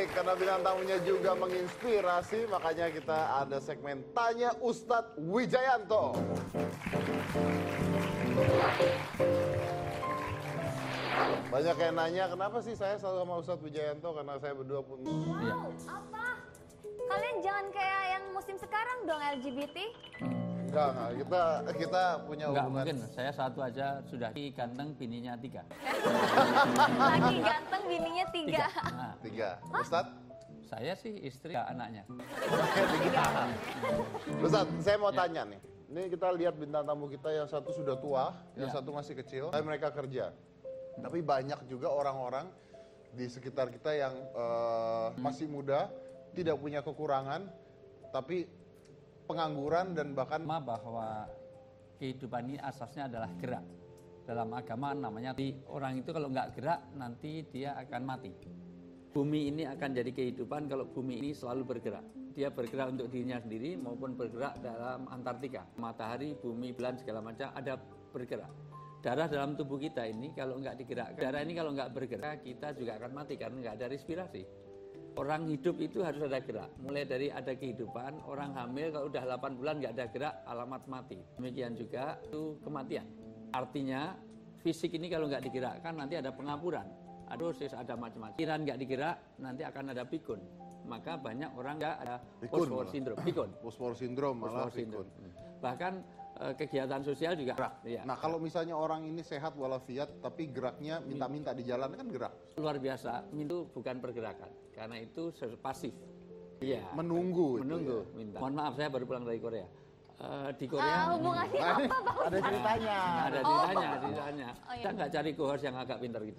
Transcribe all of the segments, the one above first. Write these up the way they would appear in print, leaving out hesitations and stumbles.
menarik karena bintang tamunya juga menginspirasi, makanya kita ada segmen Tanya Ustadz Wijayanto. Banyak yang nanya, kenapa sih saya selalu sama Ustadz Wijayanto? Karena saya berdua pun... Wow, apa? Kalian jangan kayak yang musim sekarang dong, LGBT. Enggak, kita punya Enggak hubungan. mungkin, saya satu aja sudah ganteng, bininya 3. Lagi ganteng, bininya 3. Nah, 3. Ustadz? saya sih istri, anaknya. Ustadz, saya mau tanya nih. Ini kita lihat bintang tamu kita yang satu sudah tua, yang satu masih kecil, tapi mereka kerja. Tapi banyak juga orang-orang di sekitar kita yang masih muda, tidak punya kekurangan, tapi pengangguran dan bahkan... Bahwa kehidupan ini asasnya adalah gerak. Dalam agama namanya orang itu kalau nggak gerak nanti dia akan mati. Bumi ini akan jadi kehidupan kalau bumi ini selalu bergerak. Dia bergerak untuk dirinya sendiri maupun bergerak dalam Antartika. Matahari, bumi, bulan segala macam ada bergerak. Darah dalam tubuh kita ini kalau nggak digerakkan, darah ini kalau nggak bergerak kita juga akan mati karena nggak ada respirasi. Orang hidup itu harus ada gerak. Mulai dari ada kehidupan, orang hamil kalau udah 8 bulan nggak ada gerak, alamat mati. Demikian juga itu kematian. Artinya fisik ini kalau nggak digerakkan nanti ada pengapuran. Dosis, ada macam-macam. Pikiran nggak digerak, nanti akan ada pikun. Maka banyak orang nggak ada post-war syndrome. Pikun. Post-war syndrome malah pikun. Bahkan kegiatan sosial juga gerak. Ya. Nah kalau misalnya orang ini sehat walafiat, tapi geraknya minta-minta di jalan kan gerak. Luar biasa, itu bukan pergerakan. Karena itu pasif. Iya. Menunggu. Menunggu, minta. Mohon maaf, saya baru pulang dari Korea. Di Korea hubungannya apa, Pak? Ada ceritanya. ada ceritanya. Kita nggak cari cohort yang agak pintar gitu.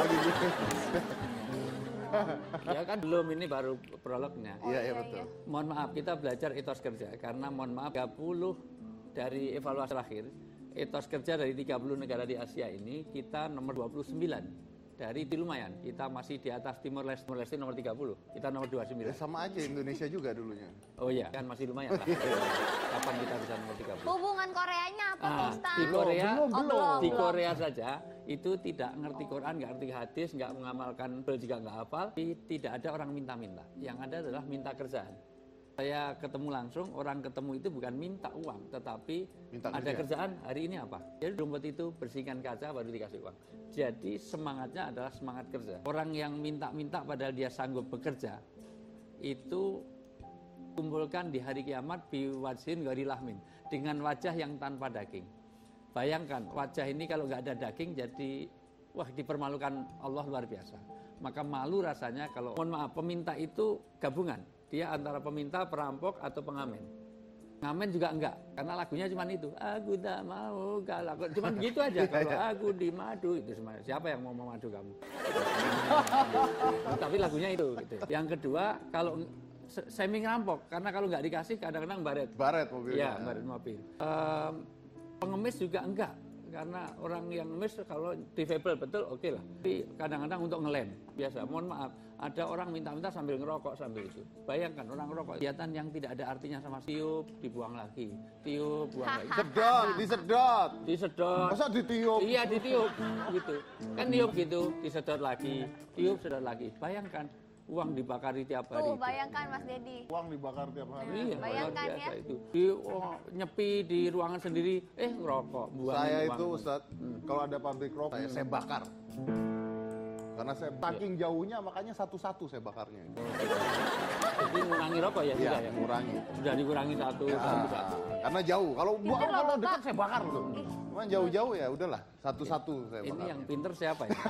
Ya kan belum, ini baru prolognya. Iya betul. Mohon maaf, kita belajar etos kerja karena mohon maaf 30 dari evaluasi terakhir etos kerja dari 30 negara di Asia ini kita nomor 29. Dari itu lumayan, kita masih di atas Timor Leste nomor 30, kita nomor 29. Ya, sama aja Indonesia juga dulunya. Oh iya, kan masih lumayan lah. Kapan kita bisa nomor 30? Hubungan Koreanya apa, Pak Ustaz? Di Korea, belum. di Korea saja itu tidak ngerti Quran, nggak ngerti hadis, nggak mengamalkan juga nggak hafal. Tidak ada orang minta-minta. Yang ada adalah minta kerjaan. Saya ketemu langsung, orang ketemu itu bukan minta uang, tetapi minta ada kerjaan, hari ini apa? Jadi rumput itu bersihkan kaca baru dikasih uang. Jadi semangatnya adalah semangat kerja. Orang yang minta-minta padahal dia sanggup bekerja, itu kumpulkan di hari kiamat biwajhin ghairi lahmin, dengan wajah yang tanpa daging. Bayangkan, wajah ini kalau nggak ada daging jadi, wah dipermalukan Allah luar biasa. Maka malu rasanya kalau, mohon maaf, peminta itu gabungan. Dia antara peminta, perampok, atau pengamen. Ngamen juga enggak, karena lagunya cuma itu. Aku tak mau kalau cuma gitu aja. Kalau aku dimadu itu semuanya. Siapa yang mau memadu kamu? Tapi lagunya itu. Gitu. Yang kedua, kalau semi ngerampok, karena kalau nggak dikasih kadang-kadang baret. Baret mobilnya. Iya, baret mobil. Pengemis juga enggak. Karena orang yang ngemis kalau difabel betul oke lah. Tapi kadang-kadang untuk ngelem biasa. Mohon maaf, ada orang minta-minta sambil ngerokok sambil itu. Bayangkan orang ngerokok kegiatan yang tidak ada artinya sama tiup dibuang lagi, tiup buang lagi. Disedot. Masa ditiup? Iya ditiup gitu. Kan tiup gitu, disedot lagi, tiup sedot lagi. Bayangkan uang dibakari tiap hari. Tuh, bayangkan Mas Dedi. Uang dibakar tiap hari. Iya, bayangkan luar biasa ya. itu. Nyepi di ruangan sendiri, ngerokok. Saya itu Ustadz, kalau ada pabrik rokok, saya bakar. Karena saya saking jauhnya, makanya satu-satu saya bakarnya. Jadi mengurangi rokok ya? Iya, Sudah ya? mengurangi. Sudah dikurangi satu. Karena jauh, kalau loh, dekat Pak. saya bakar tuh. Cuman jauh-jauh ya udahlah, satu-satu saya bakar. Ini yang pinter siapa ya?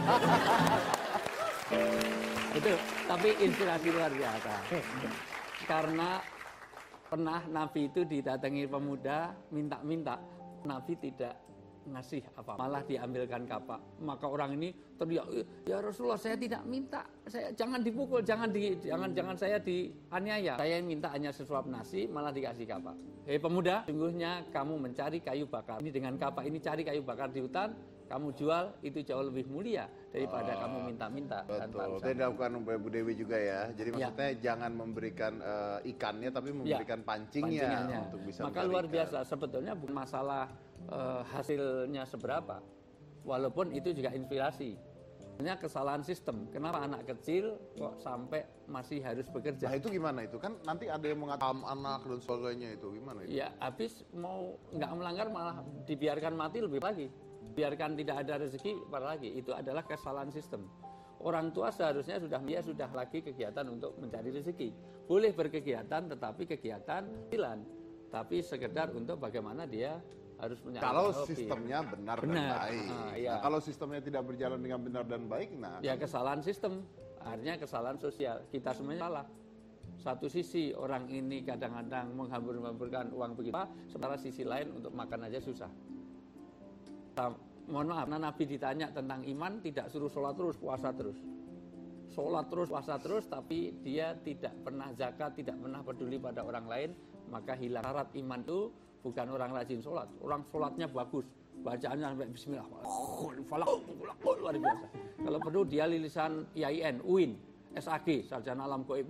Itu, tapi inspirasi luar biasa. Karena pernah Nabi itu didatangi pemuda, minta-minta. Nabi tidak ngasih apa, malah diambilkan kapak. Maka orang ini teriak, ya Rasulullah saya tidak minta, saya jangan dipukul, jangan saya dianiaya. Saya minta hanya sesuap nasi, malah dikasih kapak. Hei pemuda, sungguhnya kamu mencari kayu bakar. Ini dengan kapak ini cari kayu bakar di hutan, kamu jual itu jauh lebih mulia daripada kamu minta-minta. Betul, itu dilakukan oleh Bu Dewi juga ya. Jadi maksudnya jangan memberikan ikannya, tapi memberikan pancingnya untuk bisa. Maka luar biasa, sebetulnya bukan masalah hasilnya seberapa, walaupun itu juga inspirasi. Hanya kesalahan sistem. Kenapa anak kecil kok sampai masih harus bekerja? Nah itu gimana itu? Kan nanti ada yang mengatakan anak dan sebagainya itu. Gimana itu? Ya habis mau nggak melanggar malah dibiarkan mati lebih lagi. Biarkan tidak ada rezeki apalagi. Itu adalah kesalahan sistem. Orang tua seharusnya dia sudah lagi kegiatan untuk mencari rezeki. Boleh berkegiatan tetapi kegiatan pilihan. Tapi sekedar untuk bagaimana dia harus menyalurkan Kalau hobi. sistemnya benar dan baik. Iya. Nah, kalau sistemnya tidak berjalan dengan benar dan baik, nah Ya kesalahan sistem, akhirnya kesalahan sosial. Kita semuanya salah. Satu sisi orang ini kadang-kadang menghambur-hamburkan uang begitu, sementara sisi lain untuk makan aja susah. Mohon maaf, karena Nabi ditanya tentang iman, tidak suruh sholat terus, puasa terus. Sholat terus, puasa terus, tapi dia tidak pernah zakat, tidak pernah peduli pada orang lain, maka hilang. Syarat iman itu bukan orang rajin sholat, orang sholatnya bagus, bacaannya sampai bismillah, luar biasa. Kalau perlu dia lulusan IAIN, UIN, SAG, sarjana alam gaib,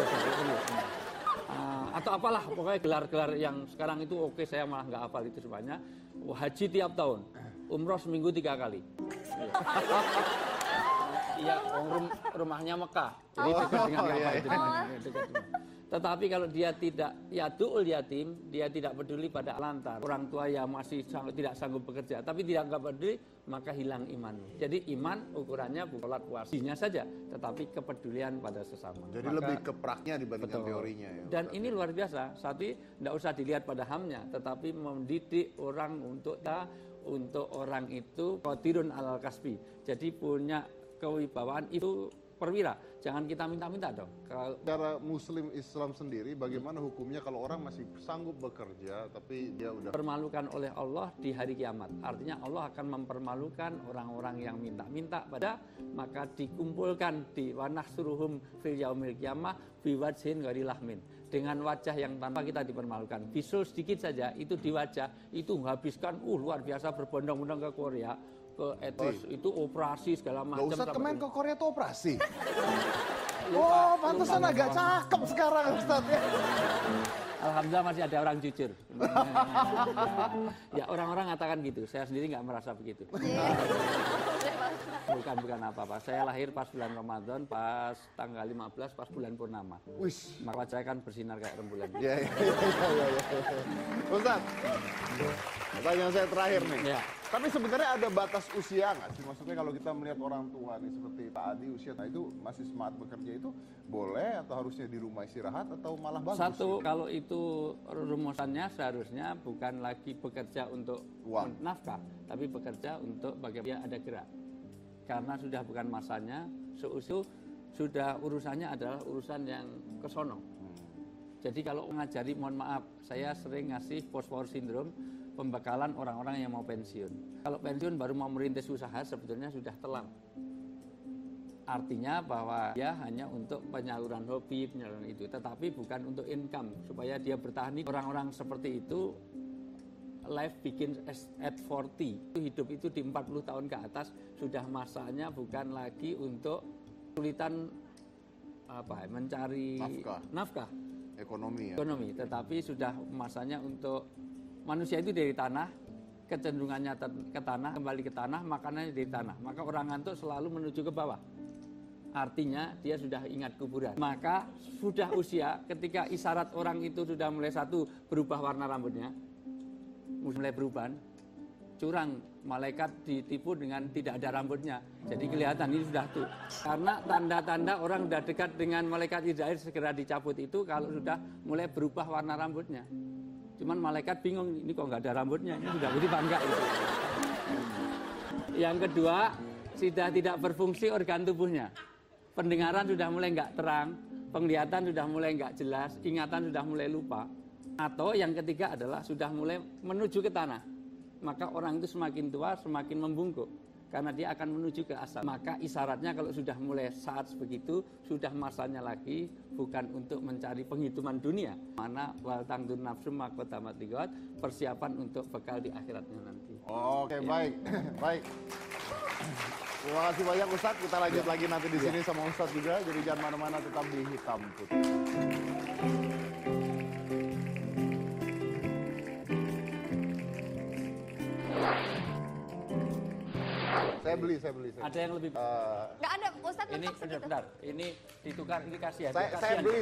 atau apalah, pokoknya gelar-gelar yang sekarang itu oke, saya malah nggak hafal itu semuanya. Haji tiap tahun, umroh seminggu 3 kali. Iya, rumahnya Mekah, jadi dekat dengan Ka'bah. Tetapi kalau dia tidak yadu'ul yatim, dia tidak peduli pada lantar. Orang tua yang masih tidak sanggup bekerja, tapi tidak peduli, maka hilang iman. Jadi iman ukurannya bukan sholat puasanya saja, tetapi kepedulian pada sesama. jadi lebih ke praknya dibandingkan teorinya ya. Dan ini luar biasa. Satu, tidak usah dilihat pada hamnya, tetapi mendidik orang untuk orang itu qadirun alal kasbi. Jadi punya kewibawaan itu perwira. Jangan kita minta-minta dong. Cara Muslim Islam sendiri, bagaimana hukumnya kalau orang masih sanggup bekerja, tapi dia udah Permalukan oleh Allah di hari kiamat. Artinya Allah akan mempermalukan orang-orang yang minta-minta pada, maka dikumpulkan di wanahsuruhum fil yaumil qiyamah biwajhin ghairi lahmin. Dengan wajah yang tanpa kita dipermalukan. Bisul sedikit saja, itu di wajah, itu menghabiskan luar biasa berbondong-bondong ke Korea, ke etos, itu operasi segala macam. Gak usah kemarin ke Korea tuh operasi. Oh, pantesan agak cakep sekarang Ustadz ya. Alhamdulillah masih ada orang jujur. Ya orang-orang katakan gitu, saya sendiri nggak merasa begitu. Bukan apa-apa. Saya lahir pas bulan Ramadan, pas tanggal 15, pas bulan purnama. Wis. Maka wajah kan bersinar kayak rembulan. Ya. Ustadz, pertanyaan saya terakhir nih. Ya. Tapi sebenarnya ada batas usia nggak sih? Maksudnya kalau kita melihat orang tua nih seperti Pak Adi usia itu masih semangat bekerja itu boleh atau harusnya di rumah istirahat atau malah bagus? Satu, kalau itu rumusannya seharusnya bukan lagi bekerja untuk uang, nafkah, tapi bekerja untuk bagaimana ada gerak. Karena sudah bukan masanya, sudah urusannya adalah urusan yang kesono. Jadi kalau mengajari, mohon maaf, saya sering ngasih post-war syndrome, pembekalan orang-orang yang mau pensiun. Kalau pensiun baru mau merintis usaha sebetulnya sudah telat. Artinya bahwa dia hanya untuk penyaluran hobi, penyaluran itu, tetapi bukan untuk income supaya dia bertahan. Orang-orang seperti itu life begins at 40. Hidup itu di 40 tahun ke atas sudah masanya bukan lagi untuk kesulitan mencari nafkah. Ekonomi, tetapi sudah masanya untuk manusia itu dari tanah, kecenderungannya ke tanah, kembali ke tanah, makanannya dari tanah. Maka orang ngantuk selalu menuju ke bawah. Artinya dia sudah ingat kuburan. Maka sudah usia ketika isyarat orang itu sudah mulai satu berubah warna rambutnya, mulai berubah, curang, malaikat ditipu dengan tidak ada rambutnya. Jadi kelihatan ini sudah tuh. Karena tanda-tanda orang sudah dekat dengan malaikat Israel segera dicabut itu kalau sudah mulai berubah warna rambutnya. Cuman malaikat bingung, ini kok nggak ada rambutnya, ini sudah berubah enggak itu. Yang kedua, sudah tidak berfungsi organ tubuhnya. Pendengaran sudah mulai nggak terang, penglihatan sudah mulai nggak jelas, ingatan sudah mulai lupa. Atau yang ketiga adalah sudah mulai menuju ke tanah. Maka orang itu semakin tua, semakin membungkuk. Karena dia akan menuju ke asal. Maka isyaratnya kalau sudah mulai saat begitu, sudah masanya lagi bukan untuk mencari penghitungan dunia. Mana wal tangdur nafsu makotamat ligot, persiapan untuk bekal di akhiratnya nanti. Oke, baik. Baik. Terima kasih banyak Ustadz. Kita lanjut lagi nanti di sini sama Ustadz juga. Jadi jangan mana-mana, tetap di Hitam Putih. Saya Saya beli. Ada yang lebih. Nggak ada, Ustadz Ini mentok segitu. bentar. Ini ditukar, ini kasihan. Saya Kasihan. beli.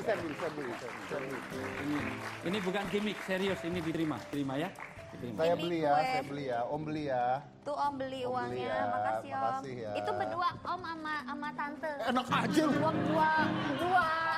Ini bukan gimmick, serius. Ini diterima ya. Diterima. Saya Ini beli ya, Om beli ya. Tuh Om beli Om uangnya, beli ya, makasih Om. makasih ya. Itu berdua Om sama tante. Enak aja lu. Dua.